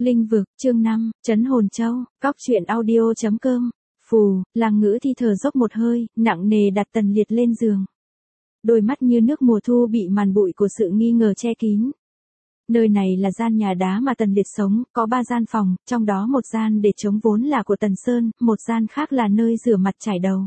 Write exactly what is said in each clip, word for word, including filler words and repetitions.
Linh vực, chương năm, Trấn Hồn Châu, Cóc truyện audio chấm com. Phù, Lăng Ngữ Thi thở dốc một hơi, nặng nề đặt Tần Liệt lên giường. Đôi mắt như nước mùa thu bị màn bụi của sự nghi ngờ che kín. Nơi này là gian nhà đá mà Tần Liệt sống, có ba gian phòng, trong đó một gian để trống vốn là của Tần Sơn, một gian khác là nơi rửa mặt chải đầu.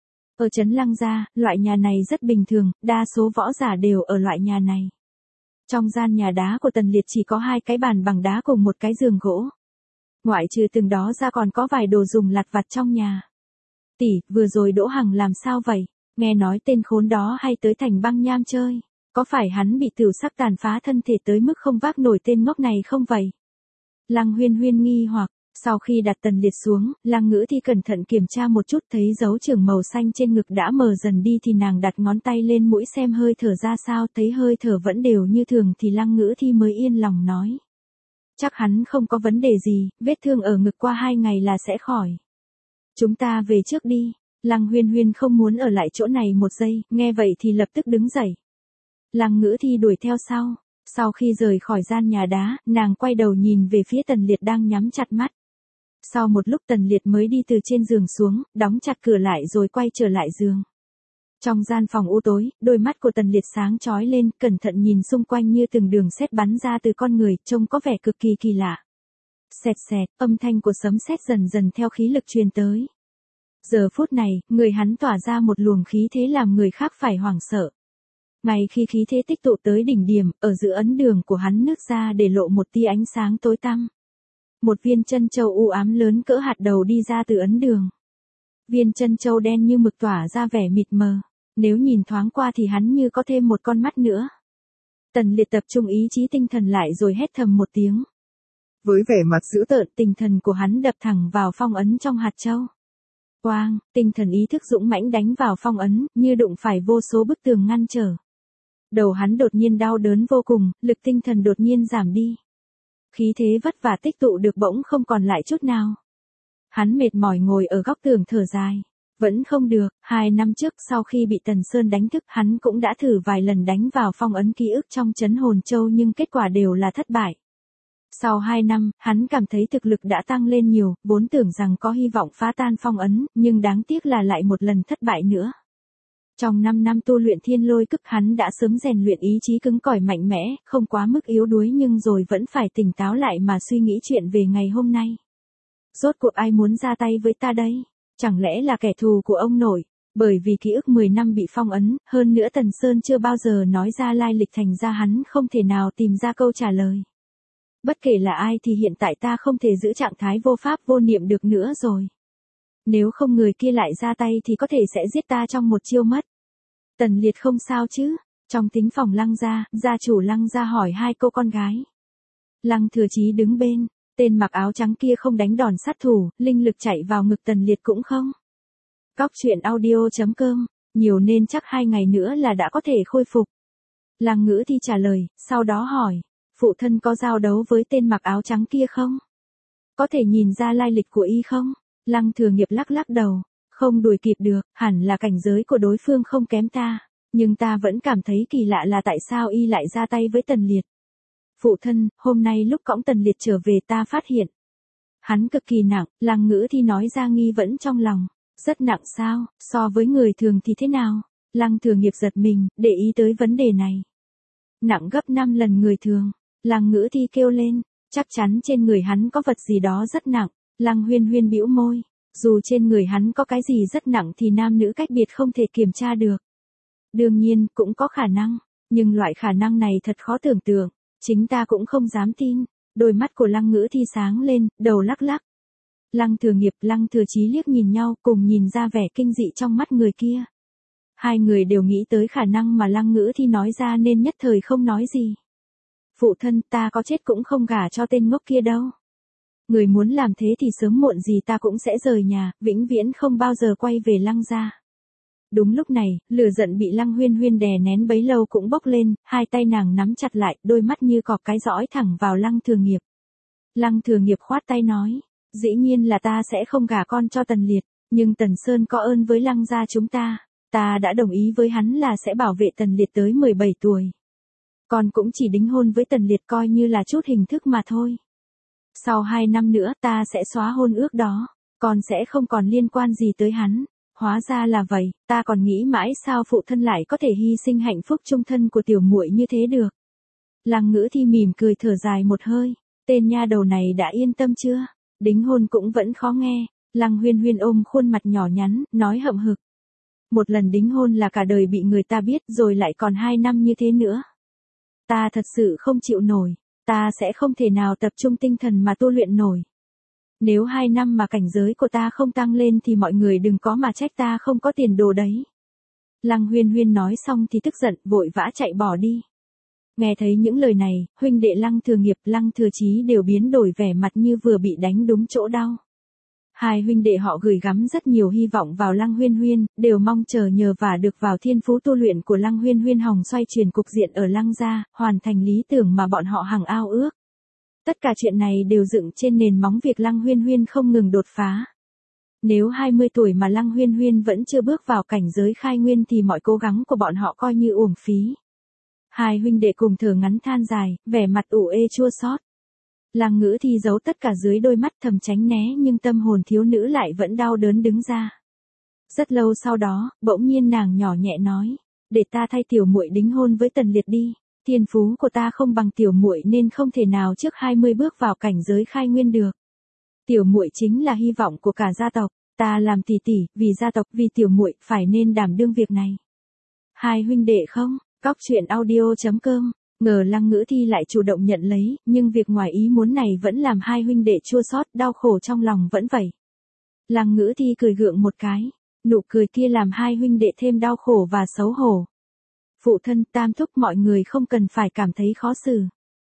Ở trấn Lăng gia, loại nhà này rất bình thường, đa số võ giả đều ở loại nhà này. Trong gian nhà đá của Tần Liệt chỉ có hai cái bàn bằng đá cùng một cái giường gỗ. Ngoại trừ từng đó ra còn có vài đồ dùng lặt vặt trong nhà. Tỷ, vừa rồi Đỗ Hằng làm sao vậy? Nghe nói tên khốn đó hay tới Thành Băng Nham chơi. Có phải hắn bị tửu sắc tàn phá thân thể tới mức không vác nổi tên ngốc này không vậy? Lăng Huyên Huyên nghi hoặc, sau khi đặt Tần Liệt xuống, Lăng Ngữ Thi cẩn thận kiểm tra một chút, thấy dấu trưởng màu xanh trên ngực đã mờ dần đi thì nàng đặt ngón tay lên mũi xem hơi thở ra sao, thấy hơi thở vẫn đều như thường thì Lăng Ngữ Thi mới yên lòng nói. Chắc hắn không có vấn đề gì, vết thương ở ngực qua hai ngày là sẽ khỏi. Chúng ta về trước đi. Lăng Huyên Huyên không muốn ở lại chỗ này một giây, nghe vậy thì lập tức đứng dậy. Lăng Ngữ Thi đuổi theo sau. Sau khi rời khỏi gian nhà đá, nàng quay đầu nhìn về phía Tần Liệt đang nhắm chặt mắt. Sau một lúc Tần Liệt mới đi từ trên giường xuống, đóng chặt cửa lại rồi quay trở lại giường. Trong gian phòng u tối, đôi mắt của Tần Liệt sáng chói lên, cẩn thận nhìn xung quanh như từng đường sét bắn ra từ con người, trông có vẻ cực kỳ kỳ lạ. Xẹt xẹt, âm thanh của sấm sét dần dần theo khí lực truyền tới. Giờ phút này, người hắn tỏa ra một luồng khí thế làm người khác phải hoảng sợ. Ngay khi khí thế tích tụ tới đỉnh điểm, ở giữa ấn đường của hắn nứt ra để lộ một tia ánh sáng tối tăm. Một viên chân châu u ám lớn cỡ hạt đầu đi ra từ ấn đường. Viên chân châu đen như mực tỏa ra vẻ mịt mờ, nếu nhìn thoáng qua thì hắn như có thêm một con mắt nữa. Tần Liệt tập trung ý chí tinh thần lại rồi hét thầm một tiếng. Với vẻ mặt dữ tợn, tinh thần của hắn đập thẳng vào phong ấn trong hạt châu. Oang, tinh thần ý thức dũng mãnh đánh vào phong ấn, như đụng phải vô số bức tường ngăn trở. Đầu hắn đột nhiên đau đớn vô cùng, lực tinh thần đột nhiên giảm đi. Khí thế vất vả tích tụ được bỗng không còn lại chút nào. Hắn mệt mỏi ngồi ở góc tường thở dài. Vẫn không được, hai năm trước sau khi bị Tần Sơn đánh thức hắn cũng đã thử vài lần đánh vào phong ấn ký ức trong Trấn Hồn Châu nhưng kết quả đều là thất bại. Sau hai năm, hắn cảm thấy thực lực đã tăng lên nhiều, vốn tưởng rằng có hy vọng phá tan phong ấn, nhưng đáng tiếc là lại một lần thất bại nữa. Trong năm năm tu luyện thiên lôi cức hắn đã sớm rèn luyện ý chí cứng cỏi mạnh mẽ, không quá mức yếu đuối nhưng rồi vẫn phải tỉnh táo lại mà suy nghĩ chuyện về ngày hôm nay. Rốt cuộc ai muốn ra tay với ta đây? Chẳng lẽ là kẻ thù của ông nội? Bởi vì ký ức mười năm bị phong ấn, hơn nữa Tần Sơn chưa bao giờ nói ra lai lịch thành ra hắn không thể nào tìm ra câu trả lời. Bất kể là ai thì hiện tại ta không thể giữ trạng thái vô pháp vô niệm được nữa rồi. Nếu không người kia lại ra tay thì có thể sẽ giết ta trong một chiêu mất. Tần Liệt không sao chứ? Trong thính phòng Lăng gia, gia chủ Lăng gia hỏi hai cô con gái. Lăng Thừa Chí đứng bên, tên mặc áo trắng kia không đánh đòn sát thủ, linh lực chạy vào ngực Tần Liệt cũng không. Cóc truyện audio chấm com, nhiều nên chắc hai ngày nữa là đã có thể khôi phục. Lăng Ngữ Thi trả lời, sau đó hỏi, phụ thân có giao đấu với tên mặc áo trắng kia không? Có thể nhìn ra lai lịch của y không? Lăng Thừa Nghiệp lắc lắc đầu, không đuổi kịp được, hẳn là cảnh giới của đối phương không kém ta, nhưng ta vẫn cảm thấy kỳ lạ là tại sao y lại ra tay với Tần Liệt. Phụ thân, hôm nay lúc cõng Tần Liệt trở về ta phát hiện. Hắn cực kỳ nặng, Lăng Ngữ Thi nói ra nghi vẫn trong lòng. Rất nặng sao, so với người thường thì thế nào? Lăng Thừa Nghiệp giật mình, để ý tới vấn đề này. Nặng gấp năm lần người thường. Lăng Ngữ Thi kêu lên, chắc chắn trên người hắn có vật gì đó rất nặng. Lăng Huyên Huyên bĩu môi, dù trên người hắn có cái gì rất nặng thì nam nữ cách biệt không thể kiểm tra được. Đương nhiên, cũng có khả năng, nhưng loại khả năng này thật khó tưởng tượng, chính ta cũng không dám tin. Đôi mắt của Lăng Ngữ Thi sáng lên, đầu lắc lắc. Lăng Thừa Nghiệp, Lăng Thừa Chí liếc nhìn nhau cùng nhìn ra vẻ kinh dị trong mắt người kia. Hai người đều nghĩ tới khả năng mà Lăng Ngữ Thi nói ra nên nhất thời không nói gì. Phụ thân, ta có chết cũng không gả cho tên ngốc kia đâu. Người muốn làm thế thì sớm muộn gì ta cũng sẽ rời nhà, vĩnh viễn không bao giờ quay về Lăng gia. Đúng lúc này, lửa giận bị Lăng Huyên Huyên đè nén bấy lâu cũng bốc lên, hai tay nàng nắm chặt lại, đôi mắt như cọp cái dõi thẳng vào Lăng Thừa Nghiệp. Lăng Thừa Nghiệp khoát tay nói, dĩ nhiên là ta sẽ không gả con cho Tần Liệt, nhưng Tần Sơn có ơn với Lăng gia chúng ta, ta đã đồng ý với hắn là sẽ bảo vệ Tần Liệt tới mười bảy tuổi. Con cũng chỉ đính hôn với Tần Liệt coi như là chút hình thức mà thôi. Sau hai năm nữa ta sẽ xóa hôn ước đó, con sẽ không còn liên quan gì tới hắn. Hóa ra là vậy, ta còn nghĩ mãi sao phụ thân lại có thể hy sinh hạnh phúc chung thân của tiểu muội như thế được. Lăng Ngữ Thi mỉm cười thở dài một hơi, tên nha đầu này đã yên tâm chưa? Đính hôn cũng vẫn khó nghe. Lăng Huyên Huyên ôm khuôn mặt nhỏ nhắn, nói hậm hực. Một lần đính hôn là cả đời bị người ta biết rồi lại còn hai năm như thế nữa. Ta thật sự không chịu nổi, ta sẽ không thể nào tập trung tinh thần mà tu luyện nổi. Nếu hai năm mà cảnh giới của ta không tăng lên thì mọi người đừng có mà trách ta không có tiền đồ đấy. Lăng Huyên Huyên nói xong thì tức giận, vội vã chạy bỏ đi. Nghe thấy những lời này, huynh đệ Lăng Thừa Nghiệp, Lăng Thừa Chí đều biến đổi vẻ mặt như vừa bị đánh đúng chỗ đau. Hai huynh đệ họ gửi gắm rất nhiều hy vọng vào Lăng Huyên Huyên, đều mong chờ nhờ vả được vào thiên phú tu luyện của Lăng Huyên Huyên hòng xoay chuyển cục diện ở Lăng gia, hoàn thành lý tưởng mà bọn họ hằng ao ước. Tất cả chuyện này đều dựng trên nền móng việc Lăng Huyên Huyên không ngừng đột phá. Nếu hai mươi tuổi mà Lăng Huyên Huyên vẫn chưa bước vào cảnh giới khai nguyên thì mọi cố gắng của bọn họ coi như uổng phí. Hai huynh đệ cùng thở ngắn than dài, vẻ mặt ủ ê chua xót. Lăng Ngữ Thi giấu tất cả dưới đôi mắt thầm tránh né nhưng tâm hồn thiếu nữ lại vẫn đau đớn đứng ra. Rất lâu sau đó, bỗng nhiên nàng nhỏ nhẹ nói, để ta thay tiểu muội đính hôn với Tần Liệt đi, thiên phú của ta không bằng tiểu muội nên không thể nào trước hai mươi bước vào cảnh giới khai nguyên được. Tiểu muội chính là hy vọng của cả gia tộc, ta làm tỷ tỷ, vì gia tộc, vì tiểu muội phải nên đảm đương việc này. Hai huynh đệ không, cóc truyện audio chấm com. Ngờ Lăng Ngữ Thi lại chủ động nhận lấy, nhưng việc ngoài ý muốn này vẫn làm hai huynh đệ chua xót, đau khổ trong lòng vẫn vậy. Lăng Ngữ Thi cười gượng một cái, nụ cười kia làm hai huynh đệ thêm đau khổ và xấu hổ. Phụ thân, tam thúc, mọi người không cần phải cảm thấy khó xử.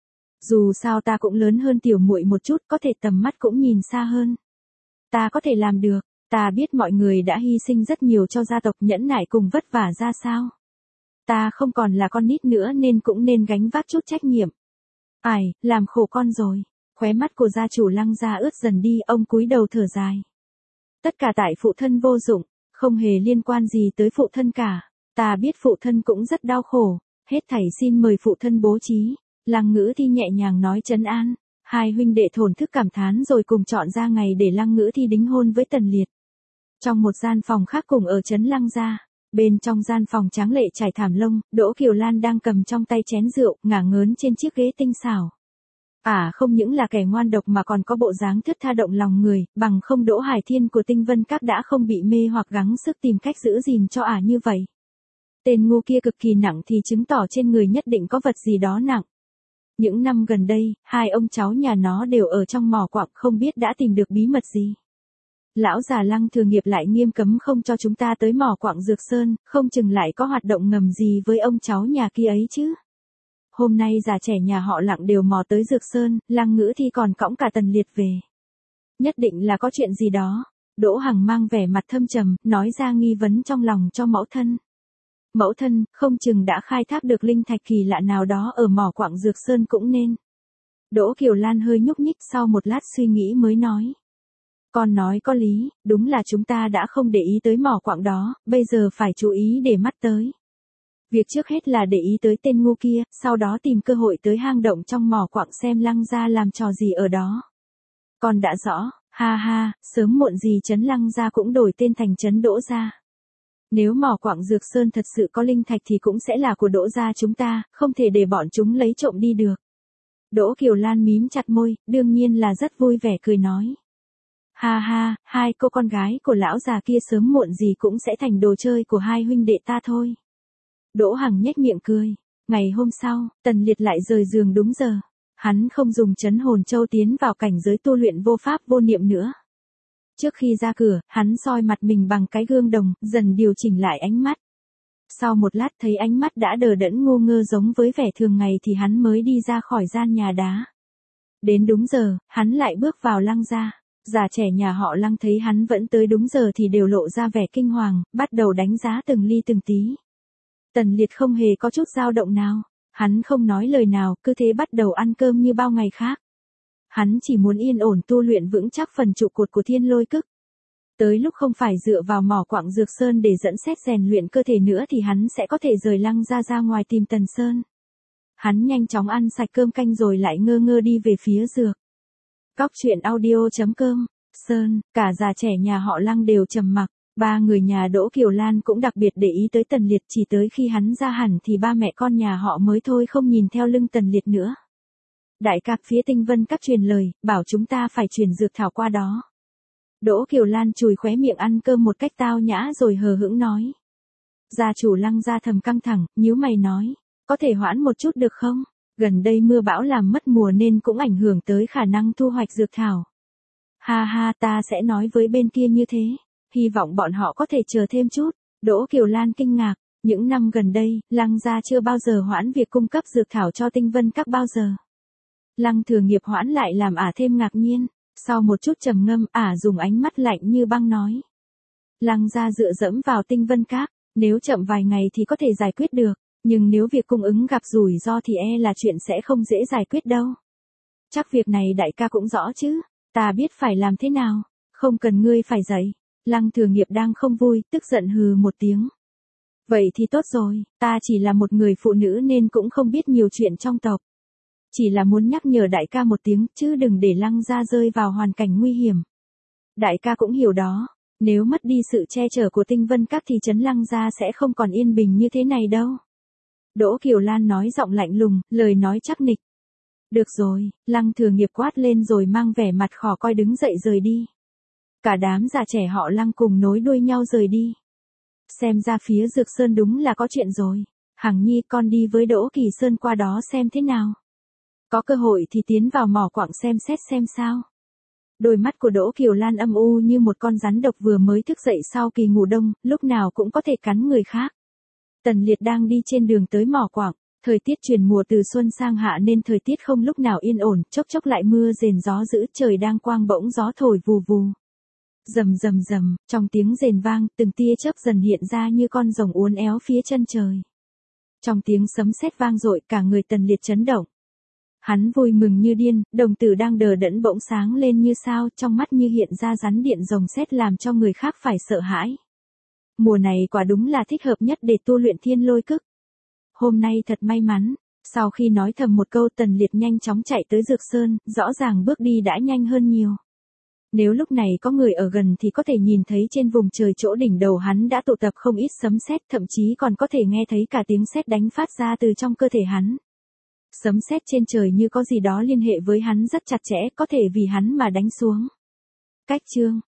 Dù sao ta cũng lớn hơn tiểu muội một chút, có thể tầm mắt cũng nhìn xa hơn. Ta có thể làm được, ta biết mọi người đã hy sinh rất nhiều cho gia tộc, nhẫn nại cùng vất vả ra sao. Ta không còn là con nít nữa nên cũng nên gánh vác chút trách nhiệm. Ai, làm khổ con rồi. Khóe mắt của gia chủ Lăng gia ướt dần đi, ông cúi đầu thở dài. Tất cả tại phụ thân vô dụng, không hề liên quan gì tới phụ thân cả. Ta biết phụ thân cũng rất đau khổ, hết thảy xin mời phụ thân bố trí. Lăng Ngữ Thi nhẹ nhàng nói trấn an. Hai huynh đệ thổn thức cảm thán rồi cùng chọn ra ngày để Lăng Ngữ Thi đính hôn với Tần Liệt. Trong một gian phòng khác cùng ở trấn Lăng gia. Bên trong gian phòng tráng lệ trải thảm lông, Đỗ Kiều Lan đang cầm trong tay chén rượu, ngả ngớn trên chiếc ghế tinh xảo. Ả không những là kẻ ngoan độc mà còn có bộ dáng thướt tha động lòng người, bằng không Đỗ Hải Thiên của Tinh Vân Các đã không bị mê hoặc gắng sức tìm cách giữ gìn cho Ả như vậy. Tên ngu kia cực kỳ nặng thì chứng tỏ trên người nhất định có vật gì đó nặng. Những năm gần đây, hai ông cháu nhà nó đều ở trong mỏ quặng, không biết đã tìm được bí mật gì. Lão già Lăng Thừa Nghiệp lại nghiêm cấm không cho chúng ta tới mỏ quặng Dược Sơn, không chừng lại có hoạt động ngầm gì với ông cháu nhà kia ấy chứ. Hôm nay già trẻ nhà họ Lặng đều mò tới Dược Sơn, Lăng Ngữ Thi còn cõng cả Tần Liệt về. Nhất định là có chuyện gì đó. Đỗ Hằng mang vẻ mặt thâm trầm, nói ra nghi vấn trong lòng cho mẫu thân. Mẫu thân, không chừng đã khai thác được linh thạch kỳ lạ nào đó ở mỏ quặng Dược Sơn cũng nên. Đỗ Kiều Lan hơi nhúc nhích, sau một lát suy nghĩ mới nói. Con nói có lý, đúng là chúng ta đã không để ý tới mỏ quặng đó, bây giờ phải chú ý để mắt tới. Việc trước hết là để ý tới tên ngu kia, sau đó tìm cơ hội tới hang động trong mỏ quặng xem Lăng gia làm trò gì ở đó. Con đã rõ, ha ha, sớm muộn gì trấn Lăng gia cũng đổi tên thành trấn Đỗ gia. Nếu mỏ quặng Dược Sơn thật sự có linh thạch thì cũng sẽ là của Đỗ gia chúng ta, không thể để bọn chúng lấy trộm đi được. Đỗ Kiều Lan mím chặt môi, đương nhiên là rất vui vẻ cười nói. Ha ha, hai cô con gái của lão già kia sớm muộn gì cũng sẽ thành đồ chơi của hai huynh đệ ta thôi. Đỗ Hằng nhếch miệng cười. Ngày hôm sau, Tần Liệt lại rời giường đúng giờ. Hắn không dùng trấn hồn châu tiến vào cảnh giới tu luyện vô pháp vô niệm nữa. Trước khi ra cửa, hắn soi mặt mình bằng cái gương đồng, dần điều chỉnh lại ánh mắt. Sau một lát thấy ánh mắt đã đờ đẫn ngu ngơ giống với vẻ thường ngày thì hắn mới đi ra khỏi gian nhà đá. Đến đúng giờ, hắn lại bước vào Lăng gia. Già trẻ nhà họ Lăng thấy hắn vẫn tới đúng giờ thì đều lộ ra vẻ kinh hoàng, bắt đầu đánh giá từng ly từng tí. Tần Liệt không hề có chút dao động nào, hắn không nói lời nào, cứ thế bắt đầu ăn cơm như bao ngày khác. Hắn chỉ muốn yên ổn tu luyện vững chắc phần trụ cột của Thiên Lôi Cức. Tới lúc không phải dựa vào mỏ quặng Dược Sơn để dẫn xét rèn luyện cơ thể nữa thì hắn sẽ có thể rời Lăng gia ra ngoài tìm Tần Sơn. Hắn nhanh chóng ăn sạch cơm canh rồi lại ngơ ngơ đi về phía dược. Cóc truyện audio chấm com. Sơn, cả già trẻ nhà họ Lăng đều trầm mặc. Ba người nhà Đỗ Kiều Lan cũng đặc biệt để ý tới Tần Liệt, chỉ tới khi hắn ra hẳn thì ba mẹ con nhà họ mới thôi không nhìn theo lưng Tần Liệt nữa. Đại ca, phía Tinh Vân Các truyền lời, bảo chúng ta phải truyền dược thảo qua đó. Đỗ Kiều Lan chùi khóe miệng ăn cơm một cách tao nhã rồi hờ hững nói. Gia chủ Lăng gia thầm căng thẳng, nhíu mày nói, có thể hoãn một chút được không? Gần đây mưa bão làm mất mùa nên cũng ảnh hưởng tới khả năng thu hoạch dược thảo. Ha ha, ta sẽ nói với bên kia như thế, hy vọng bọn họ có thể chờ thêm chút. Đỗ Kiều Lan kinh ngạc, những năm gần đây, Lăng gia chưa bao giờ hoãn việc cung cấp dược thảo cho Tinh Vân Các bao giờ. Lăng Thừa Nghiệp hoãn lại làm ả thêm ngạc nhiên, sau một chút trầm ngâm, ả dùng ánh mắt lạnh như băng nói. Lăng gia dựa dẫm vào Tinh Vân Các, nếu chậm vài ngày thì có thể giải quyết được, nhưng nếu việc cung ứng gặp rủi ro thì e là chuyện sẽ không dễ giải quyết đâu. Chắc việc này đại ca cũng rõ chứ, ta biết phải làm thế nào, không cần ngươi phải dạy. Lăng Thừa Nghiệp đang không vui, tức giận hừ một tiếng. Vậy thì tốt rồi, ta chỉ là một người phụ nữ nên cũng không biết nhiều chuyện trong tộc. Chỉ là muốn nhắc nhở đại ca một tiếng, chứ đừng để Lăng gia rơi vào hoàn cảnh nguy hiểm. Đại ca cũng hiểu đó, nếu mất đi sự che chở của Tinh Vân Các thì trấn Lăng gia sẽ không còn yên bình như thế này đâu. Đỗ Kiều Lan nói giọng lạnh lùng, lời nói chắc nịch. Được rồi, Lăng Thừa Nghiệp quát lên rồi mang vẻ mặt khó coi đứng dậy rời đi. Cả đám già trẻ họ Lăng cùng nối đuôi nhau rời đi. Xem ra phía Dược Sơn đúng là có chuyện rồi. Hằng Nhi, con đi với Đỗ Kỳ Sơn qua đó xem thế nào. Có cơ hội thì tiến vào mỏ quặng xem xét xem sao. Đôi mắt của Đỗ Kiều Lan âm u như một con rắn độc vừa mới thức dậy sau kỳ ngủ đông, lúc nào cũng có thể cắn người khác. Tần Liệt đang đi trên đường tới mỏ quặng, thời tiết chuyển mùa từ xuân sang hạ nên thời tiết không lúc nào yên ổn, chốc chốc lại mưa rền gió dữ, trời đang quang bỗng gió thổi vù vù. Rầm rầm rầm, trong tiếng rền vang, từng tia chớp dần hiện ra như con rồng uốn éo phía chân trời. Trong tiếng sấm sét vang dội, cả người Tần Liệt chấn động. Hắn vui mừng như điên, đồng tử đang đờ đẫn bỗng sáng lên như sao, trong mắt như hiện ra rắn điện rồng sét làm cho người khác phải sợ hãi. Mùa này quả đúng là thích hợp nhất để tu luyện thiên lôi cức. Hôm nay thật may mắn, sau khi nói thầm một câu Tần Liệt nhanh chóng chạy tới Dược Sơn, rõ ràng bước đi đã nhanh hơn nhiều. Nếu lúc này có người ở gần thì có thể nhìn thấy trên vùng trời chỗ đỉnh đầu hắn đã tụ tập không ít sấm sét, thậm chí còn có thể nghe thấy cả tiếng sét đánh phát ra từ trong cơ thể hắn. Sấm sét trên trời như có gì đó liên hệ với hắn rất chặt chẽ, có thể vì hắn mà đánh xuống. Cách chương